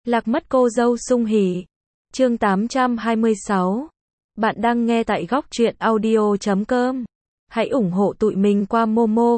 Lạc mất cô dâu sung hỉ. Chương 826. Bạn đang nghe tại góc truyện audio.com. Hãy ủng hộ tụi mình qua Momo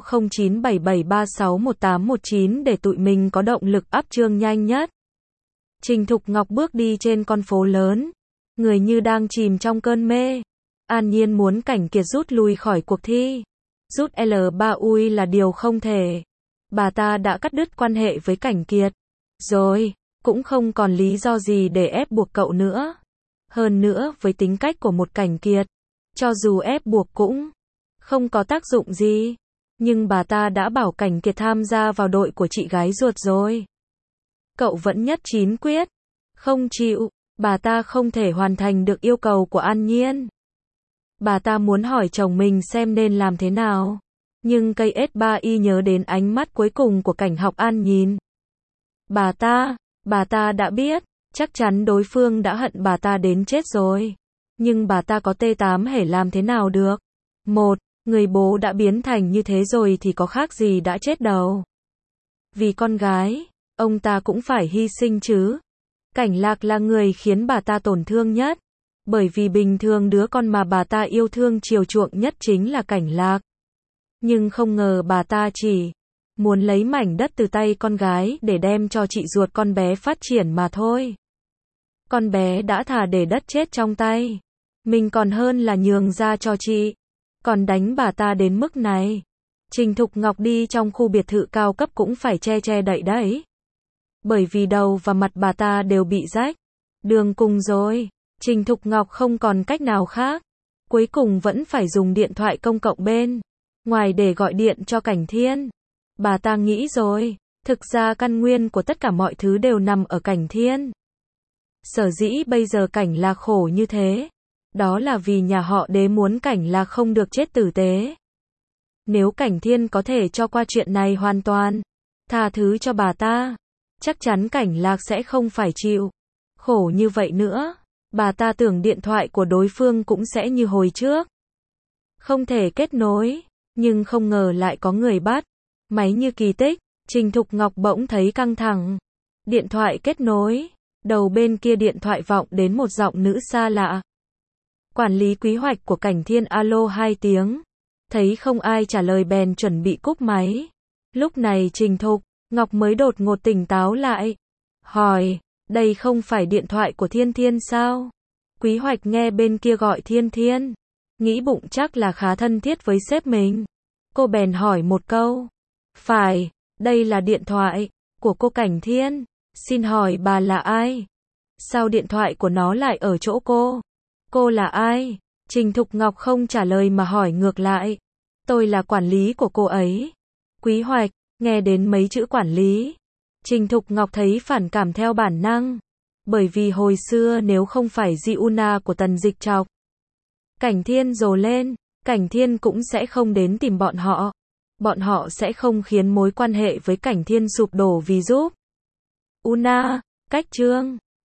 0977361819 để tụi mình có động lực up chương nhanh nhất. Trình Thục Ngọc bước đi trên con phố lớn, người như đang chìm trong cơn mê. An Nhiên muốn Cảnh Kiệt rút lui khỏi cuộc thi. Rút L3UI là điều không thể. Bà ta đã cắt đứt quan hệ với Cảnh Kiệt rồi, cũng không còn lý do gì để ép buộc cậu nữa. Hơn nữa với tính cách của một Cảnh Kiệt, cho dù ép buộc cũng không có tác dụng gì. Nhưng bà ta đã bảo Cảnh Kiệt tham gia vào đội của chị gái ruột rồi. Cậu vẫn nhất chín quyết không chịu, bà ta không thể hoàn thành được yêu cầu của An Nhiên. Bà ta muốn hỏi chồng mình xem nên làm thế nào. Nhưng cây S3Y nhớ đến ánh mắt cuối cùng của Cảnh Học An nhìn. Bà ta đã biết, chắc chắn đối phương đã hận bà ta đến chết rồi. Nhưng bà ta có T8 hề làm thế nào được. Một, người bố đã biến thành như thế rồi thì có khác gì đã chết đâu. Vì con gái, ông ta cũng phải hy sinh chứ. Cảnh Lạc là người khiến bà ta tổn thương nhất. Bởi vì bình thường đứa con mà bà ta yêu thương chiều chuộng nhất chính là Cảnh Lạc. Nhưng không ngờ bà ta chỉ muốn lấy mảnh đất từ tay con gái để đem cho chị ruột con bé phát triển mà thôi. Con bé đã thà để đất chết trong tay mình còn hơn là nhường ra cho chị. Còn đánh bà ta đến mức này. Trình Thục Ngọc đi trong khu biệt thự cao cấp cũng phải che đậy đấy. Bởi vì đầu và mặt bà ta đều bị rách. Đường cùng rồi. Trình Thục Ngọc không còn cách nào khác. Cuối cùng vẫn phải dùng điện thoại công cộng bên ngoài để gọi điện cho Cảnh Thiên. Bà ta nghĩ rồi, thực ra căn nguyên của tất cả mọi thứ đều nằm ở Cảnh Thiên. Sở dĩ bây giờ Cảnh Lạc khổ như thế, đó là vì nhà họ Đế muốn Cảnh Lạc không được chết tử tế. Nếu Cảnh Thiên có thể cho qua chuyện này hoàn toàn, tha thứ cho bà ta, chắc chắn Cảnh Lạc sẽ không phải chịu khổ như vậy nữa. Bà ta tưởng điện thoại của đối phương cũng sẽ như hồi trước, không thể kết nối, nhưng không ngờ lại có người bắt máy như kỳ tích. Trình Thục Ngọc bỗng thấy căng thẳng. Điện thoại kết nối, đầu bên kia điện thoại vọng đến một giọng nữ xa lạ. Quản lý quy hoạch của Cảnh Thiên alo 2 tiếng. Thấy không ai trả lời bèn chuẩn bị cúp máy. Lúc này Trình Thục Ngọc mới đột ngột tỉnh táo lại. Hỏi, đây không phải điện thoại của Thiên Thiên sao? Quy hoạch nghe bên kia gọi Thiên Thiên. Nghĩ bụng chắc là khá thân thiết với sếp mình. Cô bèn hỏi một câu. Phải, đây là điện thoại của cô Cảnh Thiên. Xin hỏi bà là ai? Sao điện thoại của nó lại ở chỗ cô? Cô là ai? Trình Thục Ngọc không trả lời mà hỏi ngược lại. Tôi là quản lý của cô ấy. Quy hoạch, nghe đến mấy chữ quản lý. Trình Thục Ngọc thấy phản cảm theo bản năng. Bởi vì hồi xưa nếu không phải Giuna của Tần Dịch Trọc, Cảnh Thiên rồ lên, Cảnh Thiên cũng sẽ không đến tìm bọn họ. Bọn họ sẽ không khiến mối quan hệ với Cảnh Thiên sụp đổ vì giúp Una, cách chương.